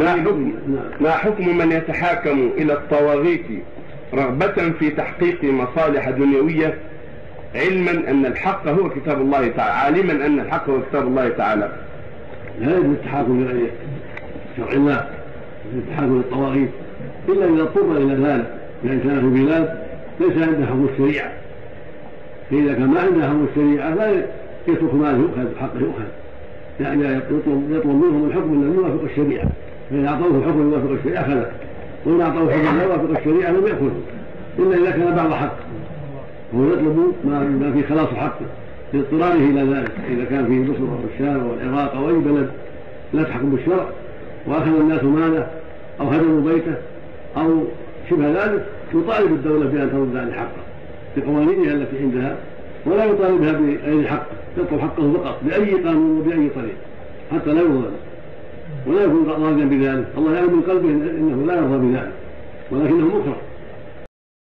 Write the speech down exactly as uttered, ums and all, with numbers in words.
ما حكم ما حكم من يتحاكم إلى الطواغيت رغبة في تحقيق مصالح دنيوية، علما أن الحق هو كتاب الله تعالى، عالما أن الحق هو كتاب الله تعالى؟ لا يجوز التحاكم إلى شرع الله، التحاكم للطواغيت إلا إذا اضطر إلى ذلك، لأن كان في بلاد ليس عنده حكم الشريعة، فإذا كان ما عنده حكم الشريعة لا يترك ماله يؤخذ حقه يؤخذ، يعني يطلب, يطلب منهم الحكم الذي يوافق الشريعة، فإذا أعطوه الحكم الذي يوافق الشريعة أخذه، وإن أعطوه الحكم لا يوافق الشريعة لم يأخذه إلا إذا كان بعض حق، هو يطلب ما في خلاص حقه لاضطراره إلى ذلك. إذا كان في مصر أو الشام أو العراق أو أي بلد لا تحكم بالشرع وأخذ الناس ماله أو هدموا بيته أو شبه ذلك، يطالب الدولة بأن ترد عليه حقه بقوانينها التي عندها، ولا يطالبها بغير حقه، يطلب حقه فقط بأي قانون وبأي طريق حتى لا يظلم ولا يكون راضيا بذلك. الله يعلم من قلبه انه لا يرضى بذلك، ولكنه مكره